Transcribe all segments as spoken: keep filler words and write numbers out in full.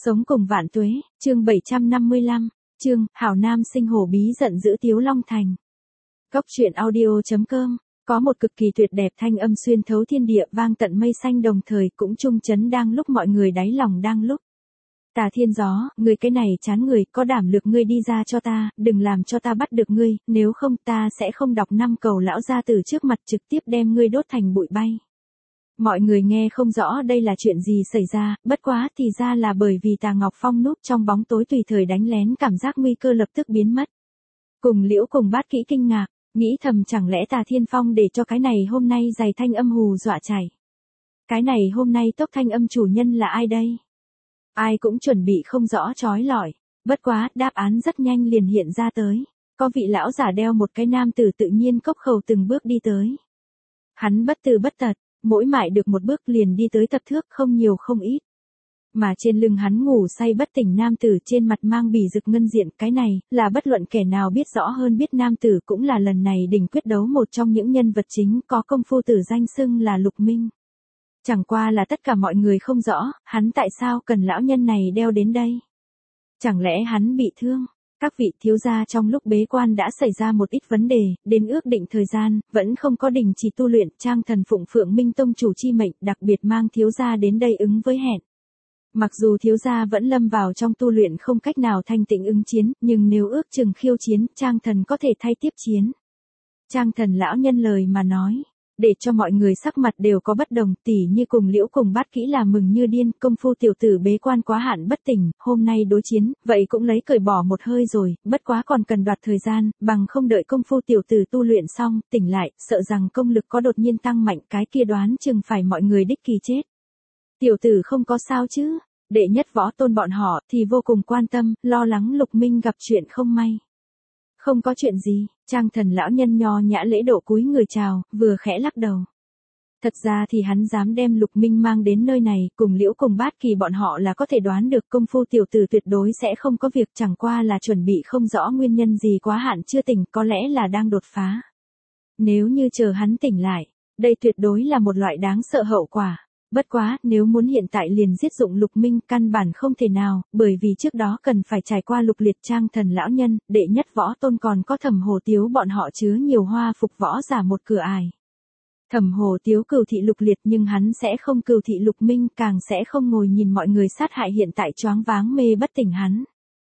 Sống cùng vạn tuế, chương bảy trăm năm mươi lăm, chương, hảo nam sinh hổ bí giận dữ Tiếu Long Thành. Cốc truyện audio.com, có một cực kỳ tuyệt đẹp thanh âm xuyên thấu thiên địa vang tận mây xanh đồng thời cũng trung chấn đang lúc mọi người đáy lòng đang lúc. Tà Thiên Gió, ngươi cái này chán người, có đảm lược ngươi đi ra cho ta, đừng làm cho ta bắt được ngươi, nếu không ta sẽ không đọc năm cầu lão gia từ trước mặt trực tiếp đem ngươi đốt thành bụi bay. Mọi người nghe không rõ đây là chuyện gì xảy ra, bất quá thì ra là bởi vì Tà Ngọc Phong núp trong bóng tối tùy thời đánh lén cảm giác nguy cơ lập tức biến mất. Cùng Liễu cùng Bát Kỹ kinh ngạc, nghĩ thầm chẳng lẽ Tà Thiên Phong để cho cái này hôm nay giày thanh âm hù dọa chảy. Cái này hôm nay tốc thanh âm chủ nhân là ai đây? Ai cũng chuẩn bị không rõ trói lọi, bất quá đáp án rất nhanh liền hiện ra tới. Có vị lão giả đeo một cái nam tử tự nhiên cốc khẩu từng bước đi tới. Hắn bất từ bất tật, mỗi mại được một bước liền đi tới tập thước không nhiều không ít. Mà trên lưng hắn ngủ say bất tỉnh nam tử trên mặt mang bỉ rực ngân diện, cái này là bất luận kẻ nào biết rõ hơn biết nam tử cũng là lần này đỉnh quyết đấu một trong những nhân vật chính có công phu tử danh xưng là Lục Minh. Chẳng qua là tất cả mọi người không rõ, hắn tại sao cần lão nhân này đeo đến đây. Chẳng lẽ hắn bị thương? Các vị thiếu gia trong lúc bế quan đã xảy ra một ít vấn đề, đến ước định thời gian, vẫn không có đình chỉ tu luyện, Trang Thần phụng Phượng Minh Tông chủ chi mệnh, đặc biệt mang thiếu gia đến đây ứng với hẹn. Mặc dù thiếu gia vẫn lâm vào trong tu luyện không cách nào thanh tịnh ứng chiến, nhưng nếu ước chừng khiêu chiến, Trang Thần có thể thay tiếp chiến. Trang Thần lão nhân lời mà nói, để cho mọi người sắc mặt đều có bất đồng, tỉ như cùng Liễu cùng Bát Kỹ là mừng như điên, công phu tiểu tử bế quan quá hạn bất tỉnh, hôm nay đối chiến, vậy cũng lấy cởi bỏ một hơi rồi, bất quá còn cần đoạt thời gian, bằng không đợi công phu tiểu tử tu luyện xong, tỉnh lại, sợ rằng công lực có đột nhiên tăng mạnh, cái kia đoán chừng phải mọi người đích kỳ chết. Tiểu tử không có sao chứ? Đệ nhất võ tôn bọn họ thì vô cùng quan tâm, lo lắng Lục Minh gặp chuyện không may. Không có chuyện gì, Trang Thần lão nhân nho nhã lễ độ cúi người chào, vừa khẽ lắc đầu. Thật ra thì hắn dám đem Lục Minh mang đến nơi này, cùng Liễu cùng Bát Kỳ bọn họ là có thể đoán được công phu tiểu tử tuyệt đối sẽ không có việc, chẳng qua là chuẩn bị không rõ nguyên nhân gì quá hạn chưa tỉnh, có lẽ là đang đột phá. Nếu như chờ hắn tỉnh lại, đây tuyệt đối là một loại đáng sợ hậu quả. Bất quá, nếu muốn hiện tại liền giết dụng Lục Minh căn bản không thể nào, bởi vì trước đó cần phải trải qua lục liệt Trang Thần lão nhân, đệ nhất võ tôn còn có Thẩm Hồ Tiếu bọn họ chứa nhiều hoa phục võ giả một cửa ải. Thẩm Hồ Tiếu cừu thị lục liệt nhưng hắn sẽ không cừu thị Lục Minh, càng sẽ không ngồi nhìn mọi người sát hại hiện tại choáng váng mê bất tỉnh hắn.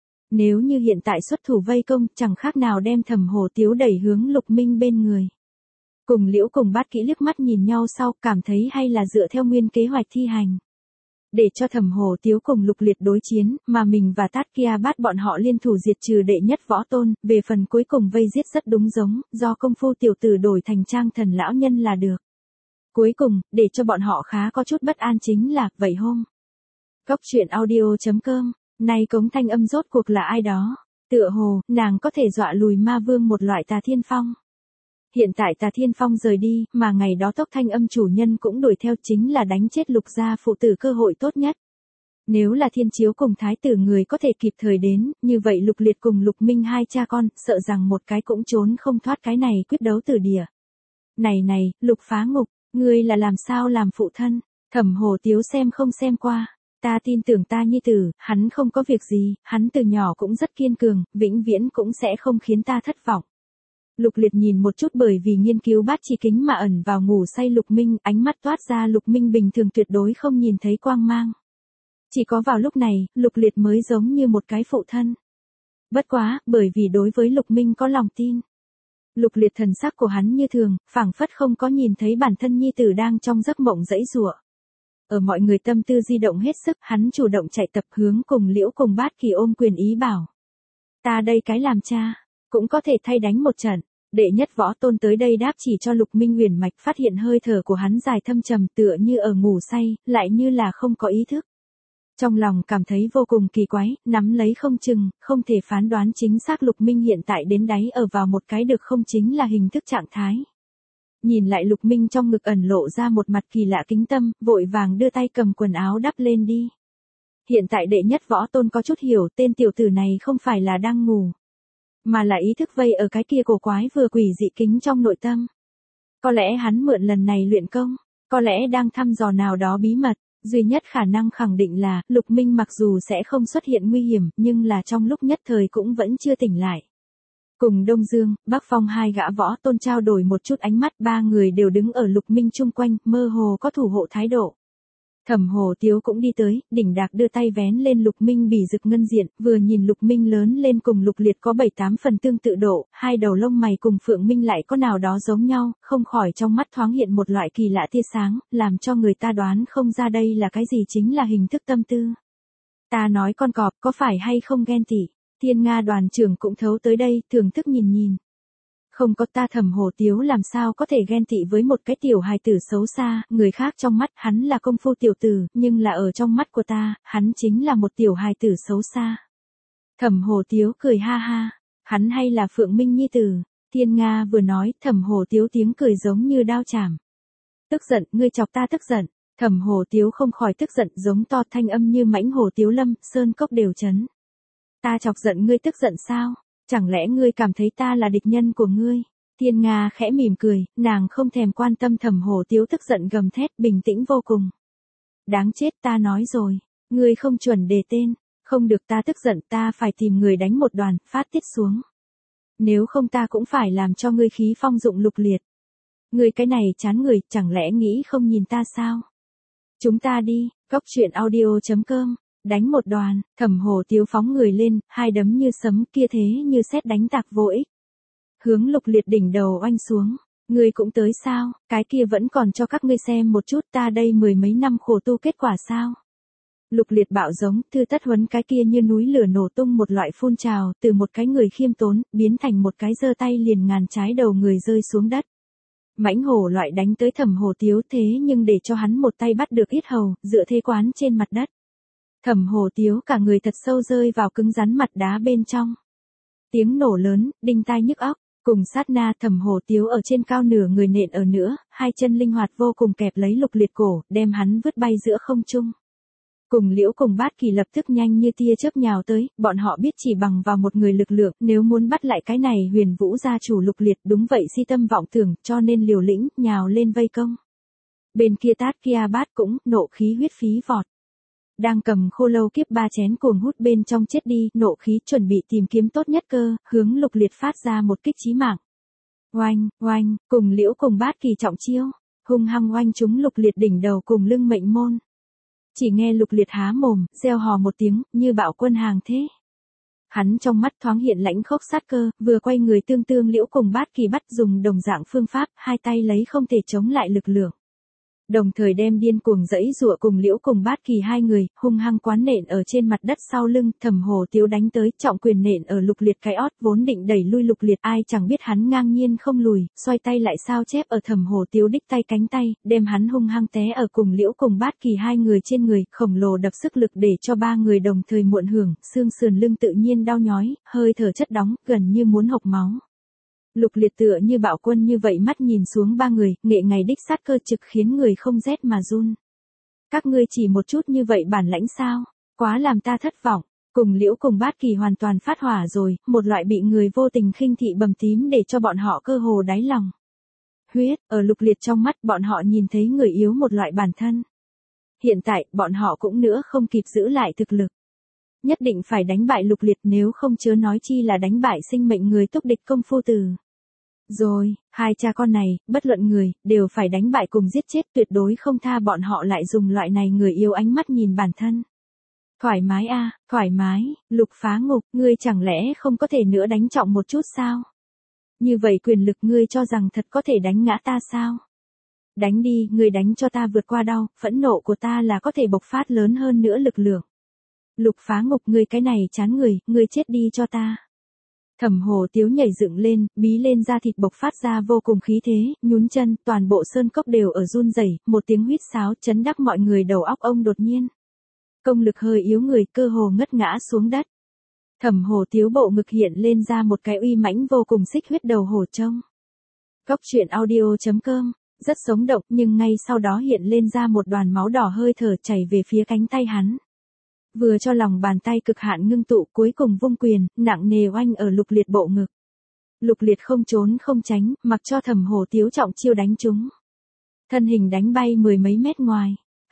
Nếu như hiện tại xuất thủ vây công, chẳng khác nào đem Thẩm Hồ Tiếu đẩy hướng Lục Minh bên người. Cùng Liễu cùng Bát Kỹ liếc mắt nhìn nhau sau, cảm thấy hay là dựa theo nguyên kế hoạch thi hành. Để cho Thẩm Hồ Tiếu cùng Lục Liệt đối chiến, mà mình và Tát Kia Bát bọn họ liên thủ diệt trừ đệ nhất võ tôn, về phần cuối cùng vây giết rất đúng giống, do công phu tiểu tử đổi thành Trang Thần lão nhân là được. Cuối cùng, để cho bọn họ khá có chút bất an chính là, vậy hôm. Cốc truyện audio.com, nay cống thanh âm rốt cuộc là ai đó? Tựa hồ, nàng có thể dọa lùi ma vương một loại Tà Thiên Phong. Hiện tại Tà Thiên Phong rời đi, mà ngày đó tốc thanh âm chủ nhân cũng đuổi theo chính là đánh chết Lục gia phụ tử cơ hội tốt nhất. Nếu là Thiên Chiếu cùng Thái tử người có thể kịp thời đến, như vậy Lục Liệt cùng Lục Minh hai cha con, sợ rằng một cái cũng trốn không thoát cái này quyết đấu tử địa. Này này, Lục Phá Ngục, ngươi là làm sao làm phụ thân? Thẩm Hồ Tiếu xem không xem qua. Ta tin tưởng ta nhi tử, hắn không có việc gì, hắn từ nhỏ cũng rất kiên cường, vĩnh viễn cũng sẽ không khiến ta thất vọng. Lục Liệt nhìn một chút bởi vì nghiên cứu bát chi kính mà ẩn vào ngủ say Lục Minh, ánh mắt toát ra Lục Minh bình thường tuyệt đối không nhìn thấy quang mang. Chỉ có vào lúc này, Lục Liệt mới giống như một cái phụ thân. Bất quá, bởi vì đối với Lục Minh có lòng tin. Lục Liệt thần sắc của hắn như thường, phảng phất không có nhìn thấy bản thân nhi tử đang trong giấc mộng dãy giụa. Ở mọi người tâm tư di động hết sức, hắn chủ động chạy tập hướng cùng Liễu cùng Bát Kỳ ôm quyền ý bảo. Ta đây cái làm cha, cũng có thể thay đánh một trận. Đệ nhất võ tôn tới đây đáp chỉ cho Lục Minh huyền mạch phát hiện hơi thở của hắn dài thâm trầm tựa như ở ngủ say, lại như là không có ý thức. Trong lòng cảm thấy vô cùng kỳ quái, nắm lấy không chừng, không thể phán đoán chính xác Lục Minh hiện tại đến đáy ở vào một cái được không chính là hình thức trạng thái. Nhìn lại Lục Minh trong ngực ẩn lộ ra một mặt kỳ lạ kính tâm, vội vàng đưa tay cầm quần áo đắp lên đi. Hiện tại đệ nhất võ tôn có chút hiểu tên tiểu tử này không phải là đang ngủ. Mà là ý thức vây ở cái kia cổ quái vừa quỷ dị kính trong nội tâm. Có lẽ hắn mượn lần này luyện công, có lẽ đang thăm dò nào đó bí mật, Duy nhất khả năng khẳng định là, Lục Minh mặc dù sẽ không xuất hiện nguy hiểm, nhưng là trong lúc nhất thời cũng vẫn chưa tỉnh lại. Cùng Đông Dương, Bắc Phong hai gã võ tôn trao đổi một chút ánh mắt, ba người đều đứng ở Lục Minh chung quanh, mơ hồ có thủ hộ thái độ. Thẩm Hồ Tiếu cũng đi tới, đỉnh đạc đưa tay vén lên Lục Minh bỉ rực ngân diện, vừa nhìn Lục Minh lớn lên cùng Lục Liệt có bảy tám phần tương tự độ, hai đầu lông mày cùng Phượng Minh lại có nào đó giống nhau, không khỏi trong mắt thoáng hiện một loại kỳ lạ tia sáng, làm cho người ta đoán không ra đây là cái gì, chính là hình thức tâm tư. Ta nói con cọp có phải hay không ghen tị? Thiên Nga đoàn trưởng cũng thấu tới đây, thưởng thức nhìn nhìn. Không có, ta Thẩm Hồ Tiếu làm sao có thể ghen tị với một cái tiểu hài tử xấu xa, người khác trong mắt hắn là công phu tiểu tử, nhưng là ở trong mắt của ta, hắn chính là một tiểu hài tử xấu xa. Thẩm Hồ Tiếu cười ha ha, hắn hay là Phượng Minh nhi tử? Thiên Nga vừa nói, Thẩm Hồ Tiếu tiếng cười giống như đao chảm. Tức giận, ngươi chọc ta tức giận. Thẩm Hồ Tiếu không khỏi tức giận, giống to, thanh âm như mãnh hồ tiếu lâm, sơn cốc đều chấn. Ta chọc giận ngươi tức giận sao? Chẳng lẽ ngươi cảm thấy ta là địch nhân của ngươi? Thiên Nga khẽ mỉm cười, nàng không thèm quan tâm Thẩm Hồ Tiếu tức giận gầm thét, bình tĩnh vô cùng. Đáng chết, ta nói rồi, ngươi không chuẩn đề tên, không được, ta tức giận, ta phải tìm người đánh một đoàn, phát tiết xuống. Nếu không ta cũng phải làm cho ngươi khí phong dụng Lục Liệt. Ngươi cái này chán người, chẳng lẽ nghĩ không nhìn ta sao? Chúng ta đi, góc truyện audio chấm com. Đánh một đoàn, Thẩm Hồ Tiếu phóng người lên, hai đấm như sấm, kia thế như sét đánh tạc vô ích. Hướng Lục Liệt đỉnh đầu oanh xuống. Ngươi cũng tới sao? Cái kia vẫn còn cho các ngươi xem một chút, ta đây mười mấy năm khổ tu kết quả sao? Lục Liệt bạo giống, thư tất huấn cái kia như núi lửa nổ tung một loại phun trào, từ một cái người khiêm tốn, biến thành một cái giơ tay liền ngàn trái đầu người rơi xuống đất. Mãnh hổ loại đánh tới Thẩm Hồ Tiếu, thế nhưng để cho hắn một tay bắt được yết hầu, dựa thế quán trên mặt đất. Thẩm Hồ Tiếu cả người thật sâu rơi vào cứng rắn mặt đá bên trong. Tiếng nổ lớn, đinh tai nhức óc, cùng sát na Thẩm Hồ Tiếu ở trên cao nửa người nện ở nữa, hai chân linh hoạt vô cùng kẹp lấy Lục Liệt cổ, đem hắn vứt bay giữa không trung. Cùng Liễu cùng Bát Kỳ lập tức nhanh như tia chớp nhào tới, bọn họ biết chỉ bằng vào một người lực lượng, nếu muốn bắt lại cái này Huyền Vũ gia chủ Lục Liệt, đúng vậy si tâm vọng tưởng, cho nên liều lĩnh, nhào lên vây công. Bên kia Tát Kia Bát cũng, nộ khí huyết phí vọt. Đang cầm khô lâu kiếp ba chén cuồng hút bên trong chết đi, nộ khí chuẩn bị tìm kiếm tốt nhất cơ, hướng Lục Liệt phát ra một kích chí mạng. Oanh, oanh, cùng Liễu cùng Bát Kỳ trọng chiêu, hung hăng oanh trúng Lục Liệt đỉnh đầu cùng lưng mệnh môn. Chỉ nghe Lục Liệt há mồm, reo hò một tiếng, như bạo quân hàng thế. Hắn trong mắt thoáng hiện lãnh khốc sát cơ, vừa quay người tương tương Liễu cùng Bát Kỳ bắt dùng đồng dạng phương pháp, hai tay lấy không thể chống lại lực lượng. Đồng thời đem điên cuồng dẫy dụa cùng Liễu cùng Bát Kỳ hai người, hung hăng quán nện ở trên mặt đất sau lưng, Thẩm Hồ Tiếu đánh tới, trọng quyền nện ở Lục Liệt cái ót, vốn định đẩy lui Lục Liệt, ai chẳng biết hắn ngang nhiên không lùi, xoay tay lại sao chép ở Thẩm Hồ Tiếu đích tay cánh tay, đem hắn hung hăng té ở cùng Liễu cùng Bát Kỳ hai người trên người, khổng lồ đập sức lực để cho ba người đồng thời muộn hưởng, xương sườn lưng tự nhiên đau nhói, hơi thở chất đóng, gần như muốn hộc máu. Lục Liệt tựa như bạo quân như vậy mắt nhìn xuống ba người, nghệ ngày đích sát cơ trực khiến người không rét mà run. Các ngươi chỉ một chút như vậy bản lãnh sao? Quá làm ta thất vọng. Cùng Liễu cùng Bát Kỳ hoàn toàn phát hỏa rồi, một loại bị người vô tình khinh thị bầm tím để cho bọn họ cơ hồ đáy lòng. Huyết, ở Lục Liệt trong mắt bọn họ nhìn thấy người yếu một loại bản thân. Hiện tại, bọn họ cũng nữa không kịp giữ lại thực lực. Nhất định phải đánh bại Lục Liệt, nếu không chớ nói chi là đánh bại sinh mệnh người túc địch công phu tử. Rồi, hai cha con này, bất luận người, đều phải đánh bại cùng giết chết, tuyệt đối không tha bọn họ lại dùng loại này người yêu ánh mắt nhìn bản thân. Thoải mái a, thoải mái, Lục Phá Ngục, ngươi chẳng lẽ không có thể nữa đánh trọng một chút sao? Như vậy quyền lực ngươi cho rằng thật có thể đánh ngã ta sao? Đánh đi, ngươi đánh cho ta vượt qua đau, phẫn nộ của ta là có thể bộc phát lớn hơn nữa lực lượng. Lục Phá Ngục, ngươi cái này chán người, ngươi chết đi cho ta. Thẩm Hồ Tiếu nhảy dựng lên, bí lên da thịt bộc phát ra vô cùng khí thế, nhún chân, toàn bộ sơn cốc đều ở run rẩy, một tiếng huýt sáo chấn đắc mọi người đầu óc ông đột nhiên. Công lực hơi yếu người, cơ hồ ngất ngã xuống đất. Thẩm Hồ Tiếu bộ ngực hiện lên ra một cái uy mãnh vô cùng xích huyết đầu hổ trông. Góc truyện audio chấm com, rất sống động, nhưng ngay sau đó hiện lên ra một đoàn máu đỏ hơi thở chảy về phía cánh tay hắn. Vừa cho lòng bàn tay cực hạn ngưng tụ, cuối cùng vung quyền, nặng nề oanh ở Lục Liệt bộ ngực. Lục Liệt không trốn không tránh, mặc cho Thẩm Hồ Tiếu trọng chiêu đánh trúng. Thân hình đánh bay mười mấy mét ngoài.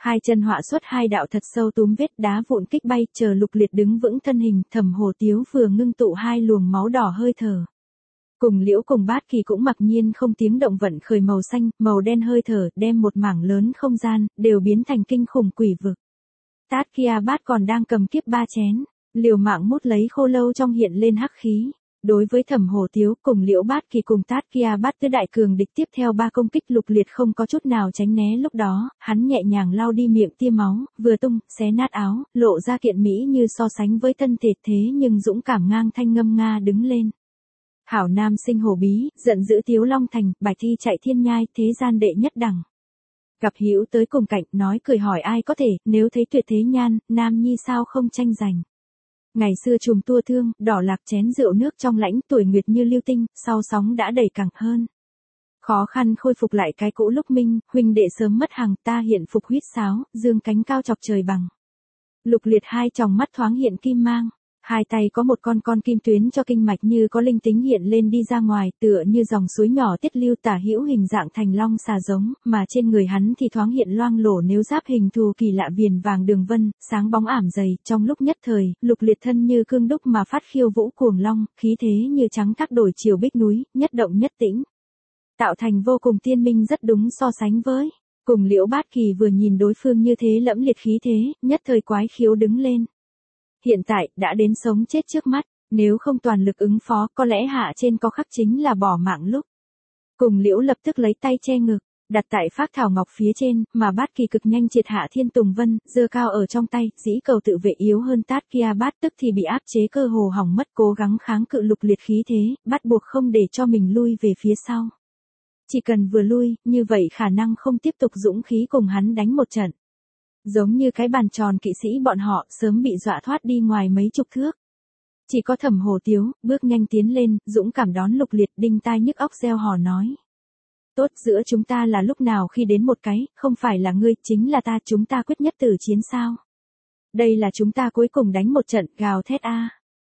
Hai chân họa xuất hai đạo thật sâu túm vết đá vụn kích bay, chờ Lục Liệt đứng vững thân hình, Thẩm Hồ Tiếu vừa ngưng tụ hai luồng máu đỏ hơi thở. Cùng Liễu cùng Bát Kỳ cũng mặc nhiên không tiếng động vận khởi màu xanh, màu đen hơi thở, đem một mảng lớn không gian, đều biến thành kinh khủng quỷ vực. Tát Kia Bát còn đang cầm kiếp ba chén, liều mạng mút lấy khô lâu trong hiện lên hắc khí. Đối với Thẩm Hồ Tiếu, cùng Liễu Bát Kỳ cùng Tát Kia Bát tứ đại cường địch tiếp theo ba công kích, Lục Liệt không có chút nào tránh né. Lúc đó, hắn nhẹ nhàng lau đi miệng tia máu, vừa tung, xé nát áo, lộ ra kiện mỹ như so sánh với thân thể thế nhưng dũng cảm ngang thanh ngâm nga đứng lên. Hảo nam sinh hổ bí, giận dữ Tiếu Long Thành, bạch thi chạy thiên nhai, thế gian đệ nhất đẳng. Gặp hữu tới cùng cạnh, nói cười hỏi ai có thể, nếu thấy tuyệt thế nhan, nam nhi sao không tranh giành. Ngày xưa trùm tua thương, đỏ lạc chén rượu nước trong lãnh, tuổi nguyệt như lưu tinh, sau sóng đã đầy càng hơn. Khó khăn khôi phục lại cái cũ lúc minh, huynh đệ sớm mất hàng, ta hiện phục huýt sáo, dương cánh cao chọc trời bằng. Lục Liệt hai tròng mắt thoáng hiện kim mang. Hai tay có một con con kim tuyến cho kinh mạch như có linh tính hiện lên đi ra ngoài, tựa như dòng suối nhỏ tiết lưu tả hữu hình dạng thành long xà giống, mà trên người hắn thì thoáng hiện loang lổ nếu giáp hình thù kỳ lạ viền vàng đường vân, sáng bóng ảm dày, trong lúc nhất thời, Lục Liệt thân như cương đúc mà phát khiêu vũ cuồng long, khí thế như trắng thác đổi chiều bích núi, nhất động nhất tĩnh. Tạo thành vô cùng tiên minh rất đúng so sánh với. Cùng Liễu Bát Kỳ vừa nhìn đối phương như thế lẫm liệt khí thế, nhất thời quái khiếu đứng lên. Hiện tại, đã đến sống chết trước mắt, nếu không toàn lực ứng phó, có lẽ hạ trên có khắc chính là bỏ mạng lúc. Cùng Liễu lập tức lấy tay che ngực, đặt tại phác thảo ngọc phía trên, mà Bát Kỳ cực nhanh triệt hạ Thiên Tùng Vân, giơ cao ở trong tay, dĩ cầu tự vệ yếu hơn Tát Kia Bát, tức thì bị áp chế cơ hồ hỏng mất, cố gắng kháng cự Lục Liệt khí thế, bắt buộc không để cho mình lui về phía sau. Chỉ cần vừa lui, như vậy khả năng không tiếp tục dũng khí cùng hắn đánh một trận. Giống như cái bàn tròn kỵ sĩ bọn họ sớm bị dọa thoát đi ngoài mấy chục thước. Chỉ có Thẩm Hồ Tiếu, bước nhanh tiến lên, dũng cảm đón Lục Liệt, đinh tai nhức óc reo hò nói. Tốt, giữa chúng ta là lúc nào khi đến một cái, không phải là ngươi, chính là ta, chúng ta quyết nhất tử chiến sao. Đây là chúng ta cuối cùng đánh một trận, gào thét a.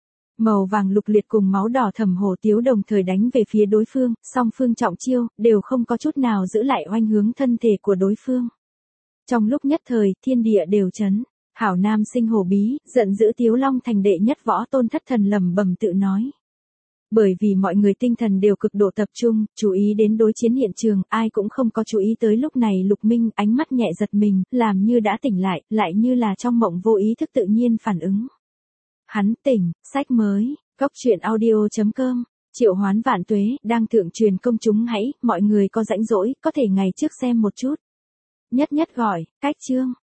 Màu vàng Lục Liệt cùng máu đỏ Thẩm Hồ Tiếu đồng thời đánh về phía đối phương, song phương trọng chiêu, đều không có chút nào giữ lại oanh hướng thân thể của đối phương. Trong lúc nhất thời, thiên địa đều chấn, hảo nam sinh hổ bí, giận dữ Tiếu Long Thành đệ nhất võ tôn thất thần lẩm bẩm tự nói. Bởi vì mọi người tinh thần đều cực độ tập trung, chú ý đến đối chiến hiện trường, ai cũng không có chú ý tới lúc này Lục Minh ánh mắt nhẹ giật mình, làm như đã tỉnh lại, lại như là trong mộng vô ý thức tự nhiên phản ứng. Hắn tỉnh, sách mới, góc truyện audio chấm com, Triệu Hoán Vạn Tuế, đang thượng truyền công chúng hãy, mọi người có rãnh rỗi, có thể ngày trước xem một chút. Nhất nhất gọi, cách chương.